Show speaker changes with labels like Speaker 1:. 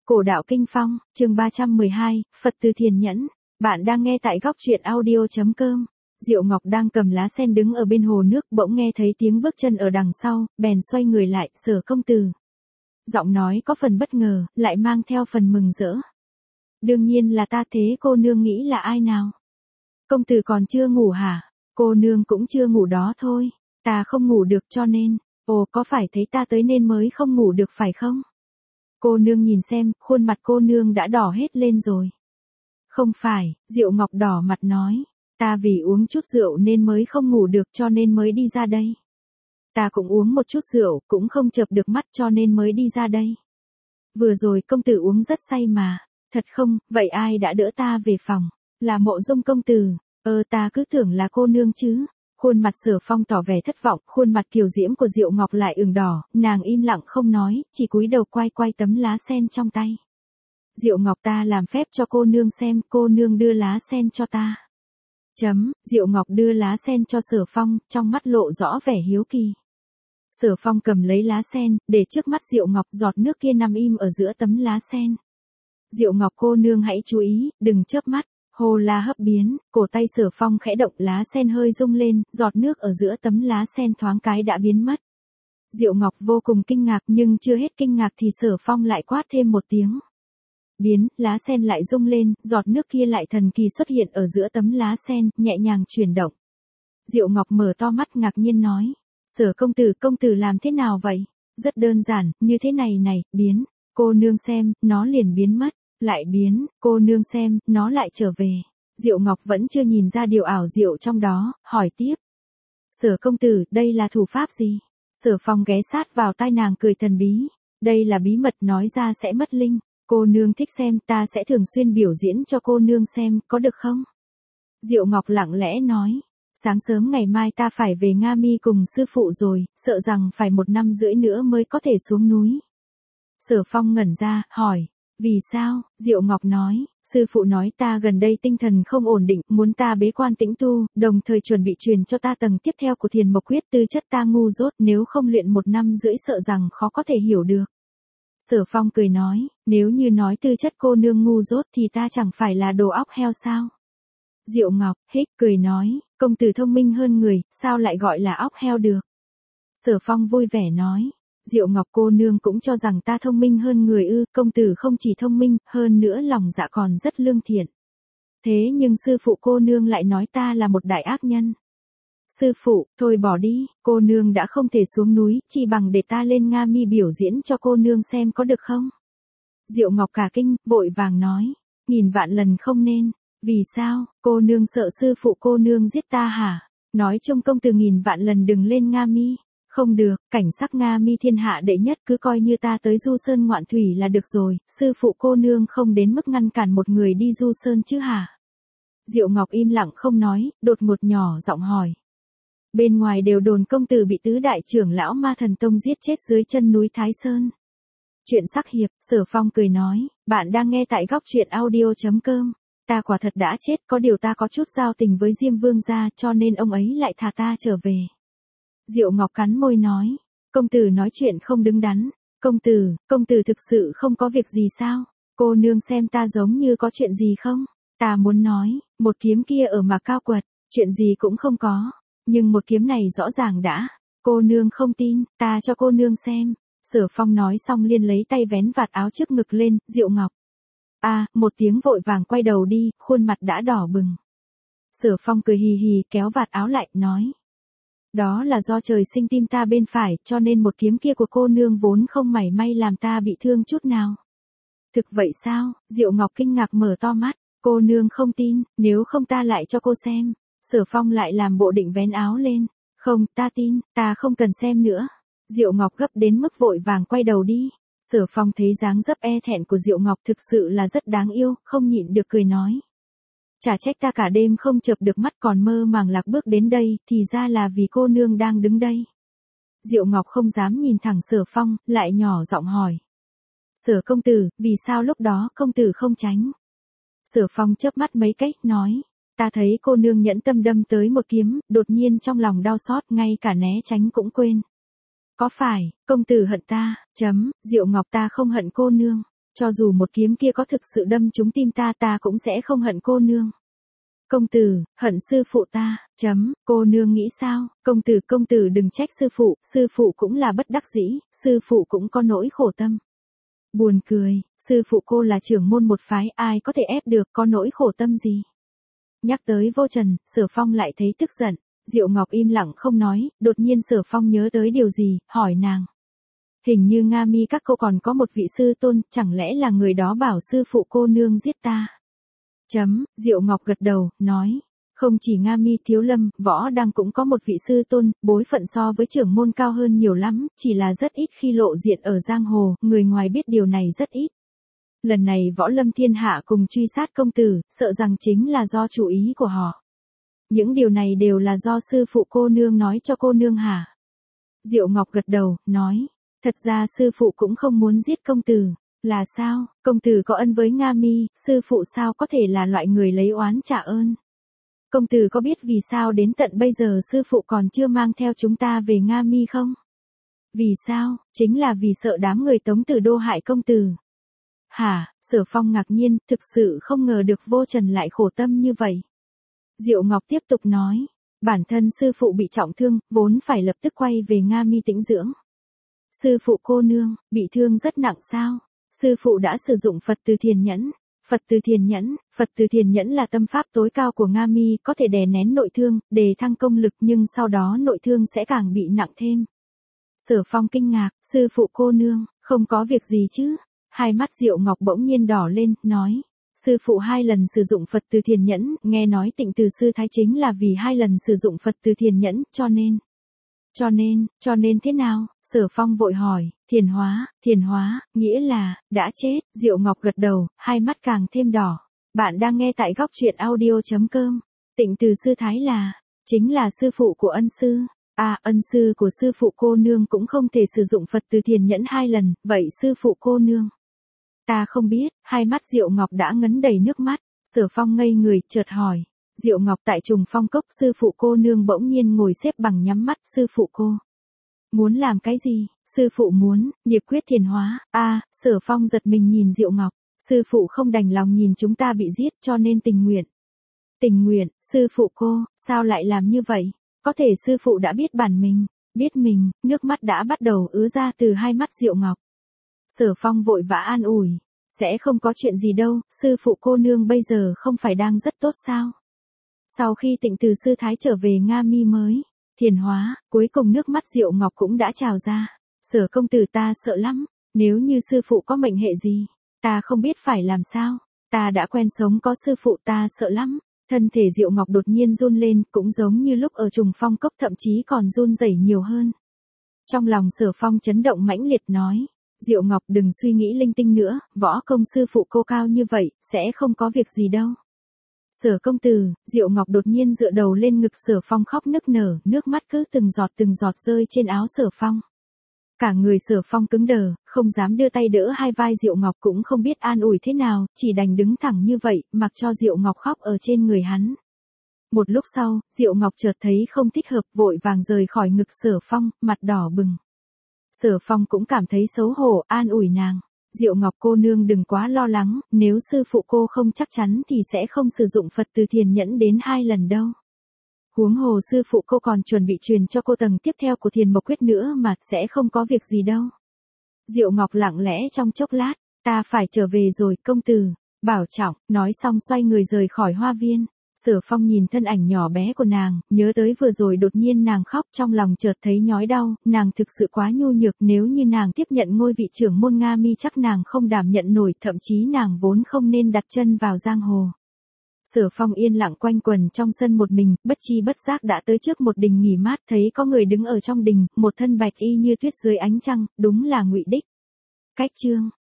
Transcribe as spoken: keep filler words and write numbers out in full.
Speaker 1: Cổ đạo kinh phong, chương ba trăm mười hai, Phật từ thiền nhẫn. Bạn đang nghe tại góc truyện audio.com. Diệu Ngọc đang cầm lá sen đứng ở bên hồ nước, bỗng nghe thấy tiếng bước chân ở đằng sau, bèn xoay người lại, Sở công tử. Giọng nói có phần bất ngờ, lại mang theo phần mừng rỡ. Đương nhiên là ta, thế cô nương nghĩ là ai nào? Công tử còn chưa ngủ hả? Cô nương cũng chưa ngủ đó thôi. Ta không ngủ được cho nên, ồ có phải thấy ta tới nên mới không ngủ được phải không? Cô nương nhìn xem, khuôn mặt cô nương đã đỏ hết lên rồi. Không phải, Diệu Ngọc đỏ mặt nói, ta vì uống chút rượu nên mới không ngủ được cho nên mới đi ra đây. Ta cũng uống một chút rượu, cũng không chợp được mắt cho nên mới đi ra đây. Vừa rồi công tử uống rất say mà, thật không, vậy ai đã đỡ ta về phòng? Là Mộ Dung công tử, ơ ta cứ tưởng là cô nương chứ. Khuôn mặt Sở Phong tỏ vẻ thất vọng, khuôn mặt kiều diễm của Diệu Ngọc lại ửng đỏ, nàng im lặng không nói, chỉ cúi đầu quay quay tấm lá sen trong tay. Diệu Ngọc, ta làm phép cho cô nương xem, cô nương đưa lá sen cho ta. Chấm, Diệu Ngọc đưa lá sen cho Sở Phong, trong mắt lộ rõ vẻ hiếu kỳ. Sở Phong cầm lấy lá sen, để trước mắt Diệu Ngọc, giọt nước kia nằm im ở giữa tấm lá sen. Diệu Ngọc cô nương hãy chú ý, đừng chớp mắt. Hồ la hấp biến, cổ tay Sở Phong khẽ động, lá sen hơi rung lên, giọt nước ở giữa tấm lá sen thoáng cái đã biến mất. Diệu Ngọc vô cùng kinh ngạc, nhưng chưa hết kinh ngạc thì Sở Phong lại quát thêm một tiếng. Biến, lá sen lại rung lên, giọt nước kia lại thần kỳ xuất hiện ở giữa tấm lá sen, nhẹ nhàng chuyển động. Diệu Ngọc mở to mắt ngạc nhiên nói, Sở công tử, công tử làm thế nào vậy? Rất đơn giản, như thế này này, biến, cô nương xem, nó liền biến mất. Lại biến, cô nương xem, nó lại trở về. Diệu Ngọc vẫn chưa nhìn ra điều ảo diệu trong đó, hỏi tiếp. Sở công tử, đây là thủ pháp gì? Sở Phong ghé sát vào tai nàng cười thần bí. Đây là bí mật, nói ra sẽ mất linh. Cô nương thích xem, ta sẽ thường xuyên biểu diễn cho cô nương xem, có được không? Diệu Ngọc lặng lẽ nói. Sáng sớm ngày mai ta phải về Nga Mi cùng sư phụ rồi, sợ rằng phải một năm rưỡi nữa mới có thể xuống núi. Sở Phong ngẩn ra, hỏi. Vì sao? Diệu Ngọc nói, sư phụ nói ta gần đây tinh thần không ổn định, muốn ta bế quan tĩnh tu, đồng thời chuẩn bị truyền cho ta tầng tiếp theo của thiền mộc quyết, tư chất ta ngu dốt, nếu không luyện một năm rưỡi sợ rằng khó có thể hiểu được. Sở Phong cười nói, nếu như nói tư chất cô nương ngu dốt thì ta chẳng phải là đồ óc heo sao? Diệu Ngọc, hích, cười nói, công tử thông minh hơn người, sao lại gọi là óc heo được? Sở Phong vui vẻ nói. Diệu Ngọc cô nương cũng cho rằng ta thông minh hơn người ư, công tử không chỉ thông minh, hơn nữa lòng dạ còn rất lương thiện. Thế nhưng sư phụ cô nương lại nói ta là một đại ác nhân. Sư phụ, thôi bỏ đi, cô nương đã không thể xuống núi, chỉ bằng để ta lên Nga Mi biểu diễn cho cô nương xem có được không? Diệu Ngọc cả kinh, vội vàng nói, nghìn vạn lần không nên, vì sao, cô nương sợ sư phụ cô nương giết ta hả? Nói chung công tử nghìn vạn lần đừng lên Nga Mi. Không được, cảnh sắc Nga Mi thiên hạ đệ nhất, cứ coi như ta tới du sơn ngoạn thủy là được rồi, sư phụ cô nương không đến mức ngăn cản một người đi du sơn chứ hả? Diệu Ngọc im lặng không nói, đột ngột nhỏ giọng hỏi. Bên ngoài đều đồn công tử bị tứ đại trưởng lão Ma Thần Tông giết chết dưới chân núi Thái Sơn. Chuyện sắc hiệp, Sở Phong cười nói, bạn đang nghe tại góc truyện audio.com. Ta quả thật đã chết, có điều ta có chút giao tình với Diêm Vương gia cho nên ông ấy lại thả ta trở về. Diệu Ngọc cắn môi nói, công tử nói chuyện không đứng đắn, công tử, công tử thực sự không có việc gì sao, cô nương xem ta giống như có chuyện gì không, ta muốn nói, một kiếm kia ở mà cao quật, chuyện gì cũng không có, nhưng một kiếm này rõ ràng đã, cô nương không tin, ta cho cô nương xem. Sở Phong nói xong liền lấy tay vén vạt áo trước ngực lên, Diệu Ngọc. A, à, một tiếng vội vàng quay đầu đi, khuôn mặt đã đỏ bừng. Sở Phong cười hì hì kéo vạt áo lại, nói. Đó là do trời sinh tim ta bên phải, cho nên một kiếm kia của cô nương vốn không mảy may làm ta bị thương chút nào. Thực vậy sao? Diệu Ngọc kinh ngạc mở to mắt, cô nương không tin, nếu không ta lại cho cô xem. Sở Phong lại làm bộ định vén áo lên, không, ta tin, ta không cần xem nữa. Diệu Ngọc gấp đến mức vội vàng quay đầu đi. Sở Phong thấy dáng dấp e thẹn của Diệu Ngọc thực sự là rất đáng yêu, không nhịn được cười nói. Chả trách ta cả đêm không chợp được mắt còn mơ màng lạc bước đến đây, thì ra là vì cô nương đang đứng đây. Diệu Ngọc không dám nhìn thẳng Sở Phong, lại nhỏ giọng hỏi. Sở công tử, vì sao lúc đó công tử không tránh? Sở Phong chớp mắt mấy cách, nói. Ta thấy cô nương nhẫn tâm đâm tới một kiếm, đột nhiên trong lòng đau xót, ngay cả né tránh cũng quên. Có phải, công tử hận ta, chấm, Diệu Ngọc ta không hận cô nương. Cho dù một kiếm kia có thực sự đâm trúng tim ta ta cũng sẽ không hận cô nương. Công tử, hận sư phụ ta, chấm, cô nương nghĩ sao, công tử công tử đừng trách sư phụ, sư phụ cũng là bất đắc dĩ, sư phụ cũng có nỗi khổ tâm. Buồn cười, sư phụ cô là trưởng môn một phái, ai có thể ép được, có nỗi khổ tâm gì. Nhắc tới Vô Trần, Sở Phong lại thấy tức giận, Diệu Ngọc im lặng không nói, đột nhiên Sở Phong nhớ tới điều gì, hỏi nàng. Hình như Nga Mi các cô còn có một vị sư tôn, chẳng lẽ là người đó bảo sư phụ cô nương giết ta? Chấm, Diệu Ngọc gật đầu, nói. Không chỉ Nga Mi Thiếu Lâm, Võ Đăng cũng có một vị sư tôn, bối phận so với trưởng môn cao hơn nhiều lắm, chỉ là rất ít khi lộ diện ở giang hồ, người ngoài biết điều này rất ít. Lần này Võ Lâm Thiên Hạ cùng truy sát công tử, sợ rằng chính là do chủ ý của họ. Những điều này đều là do sư phụ cô nương nói cho cô nương hả? Diệu Ngọc gật đầu, nói. Thật ra sư phụ cũng không muốn giết công tử. Là sao, công tử có ân với Nga Mi, sư phụ sao có thể là loại người lấy oán trả ơn? Công tử có biết vì sao đến tận bây giờ sư phụ còn chưa mang theo chúng ta về Nga Mi không? Vì sao, chính là vì sợ đám người Tống Tử Đô hại công tử. Hả, Sở Phong ngạc nhiên, thực sự không ngờ được Vô Trần lại khổ tâm như vậy. Diệu Ngọc tiếp tục nói, bản thân sư phụ bị trọng thương, vốn phải lập tức quay về Nga Mi tĩnh dưỡng. Sư phụ cô nương, bị thương rất nặng sao? Sư phụ đã sử dụng Phật Từ Thiền Nhẫn. Phật Từ Thiền Nhẫn, Phật Từ Thiền Nhẫn là tâm pháp tối cao của Nga Mi, có thể đè nén nội thương, đề thăng công lực nhưng sau đó nội thương sẽ càng bị nặng thêm. Sở Phong kinh ngạc, sư phụ cô nương, không có việc gì chứ? Hai mắt Diệu Ngọc bỗng nhiên đỏ lên, nói. Sư phụ hai lần sử dụng Phật Từ Thiền Nhẫn, nghe nói Tịnh Từ Sư Thái chính là vì hai lần sử dụng Phật Từ Thiền Nhẫn, cho nên. Cho nên, cho nên thế nào? Sở Phong vội hỏi, thiền hóa, thiền hóa, nghĩa là, đã chết, Diệu Ngọc gật đầu, hai mắt càng thêm đỏ. Bạn đang nghe tại góc truyện audio.com. Tịnh Từ Sư Thái là, chính là sư phụ của ân sư. À, ân sư của sư phụ cô nương cũng không thể sử dụng Phật Từ Thiền Nhẫn hai lần, vậy sư phụ cô nương? Ta không biết, hai mắt Diệu Ngọc đã ngấn đầy nước mắt. Sở Phong ngây người, chợt hỏi. Diệu Ngọc tại Trùng Phong Cốc, sư phụ cô nương bỗng nhiên ngồi xếp bằng nhắm mắt, sư phụ cô. Muốn làm cái gì? Sư phụ muốn, nghiệp quyết thiền hóa. A, Sở Phong giật mình nhìn Diệu Ngọc, sư phụ không đành lòng nhìn chúng ta bị giết cho nên tình nguyện. Tình nguyện, sư phụ cô, sao lại làm như vậy? Có thể sư phụ đã biết bản mình, biết mình, nước mắt đã bắt đầu ứa ra từ hai mắt Diệu Ngọc. Sở Phong vội vã an ủi, sẽ không có chuyện gì đâu, sư phụ cô nương bây giờ không phải đang rất tốt sao? Sau khi Tịnh Từ Sư Thái trở về Nga Mi mới thiền hóa, cuối cùng nước mắt Diệu Ngọc cũng đã trào ra. Sở công tử ta sợ lắm, nếu như sư phụ có mệnh hệ gì, ta không biết phải làm sao, ta đã quen sống có sư phụ, ta sợ lắm. Thân thể Diệu Ngọc đột nhiên run lên, cũng giống như lúc ở Trùng Phong Cốc, thậm chí còn run rẩy nhiều hơn. Trong lòng Sở Phong chấn động mãnh liệt, nói, Diệu Ngọc đừng suy nghĩ linh tinh nữa, võ công sư phụ cô cao như vậy, sẽ không có việc gì đâu. Sở công tử, Diệu Ngọc đột nhiên dựa đầu lên ngực Sở Phong khóc nức nở, nước mắt cứ từng giọt từng giọt rơi trên áo Sở Phong. Cả người Sở Phong cứng đờ, không dám đưa tay đỡ hai vai Diệu Ngọc, cũng không biết an ủi thế nào, chỉ đành đứng thẳng như vậy, mặc cho Diệu Ngọc khóc ở trên người hắn. Một lúc sau, Diệu Ngọc chợt thấy không thích hợp, vội vàng rời khỏi ngực Sở Phong, mặt đỏ bừng. Sở Phong cũng cảm thấy xấu hổ, an ủi nàng. Diệu Ngọc cô nương đừng quá lo lắng, nếu sư phụ cô không chắc chắn thì sẽ không sử dụng Phật Từ Thiền Nhẫn đến hai lần đâu. Huống hồ sư phụ cô còn chuẩn bị truyền cho cô tầng tiếp theo của Thiền Mộc Quyết nữa mà, sẽ không có việc gì đâu. Diệu Ngọc lặng lẽ trong chốc lát, ta phải trở về rồi, công tử, bảo trọng, nói xong xoay người rời khỏi hoa viên. Sở Phong nhìn thân ảnh nhỏ bé của nàng, nhớ tới vừa rồi đột nhiên nàng khóc, trong lòng chợt thấy nhói đau, nàng thực sự quá nhu nhược, nếu như nàng tiếp nhận ngôi vị trưởng môn Nga Mi chắc nàng không đảm nhận nổi, thậm chí nàng vốn không nên đặt chân vào giang hồ. Sở Phong yên lặng quanh quần trong sân một mình, bất chi bất giác đã tới trước một đình nghỉ mát, thấy có người đứng ở trong đình, một thân bạch y như tuyết dưới ánh trăng, đúng là Ngụy Đích. Cách chương